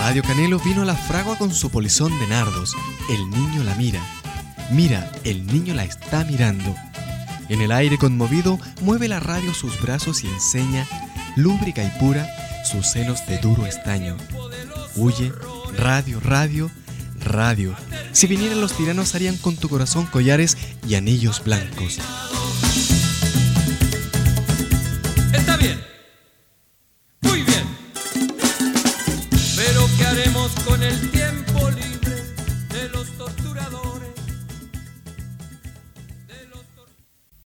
Radio Canelo vino a la fragua con su polizón de nardos. El niño la mira. Mira, el niño la está mirando. En el aire conmovido mueve la radio sus brazos y enseña, lúbrica y pura, sus senos de duro estaño. Huye, radio, radio, radio. Si vinieran los tiranos harían con tu corazón collares y anillos blancos. Está bien. Muy bien. Pero ¿qué haremos con el tiempo?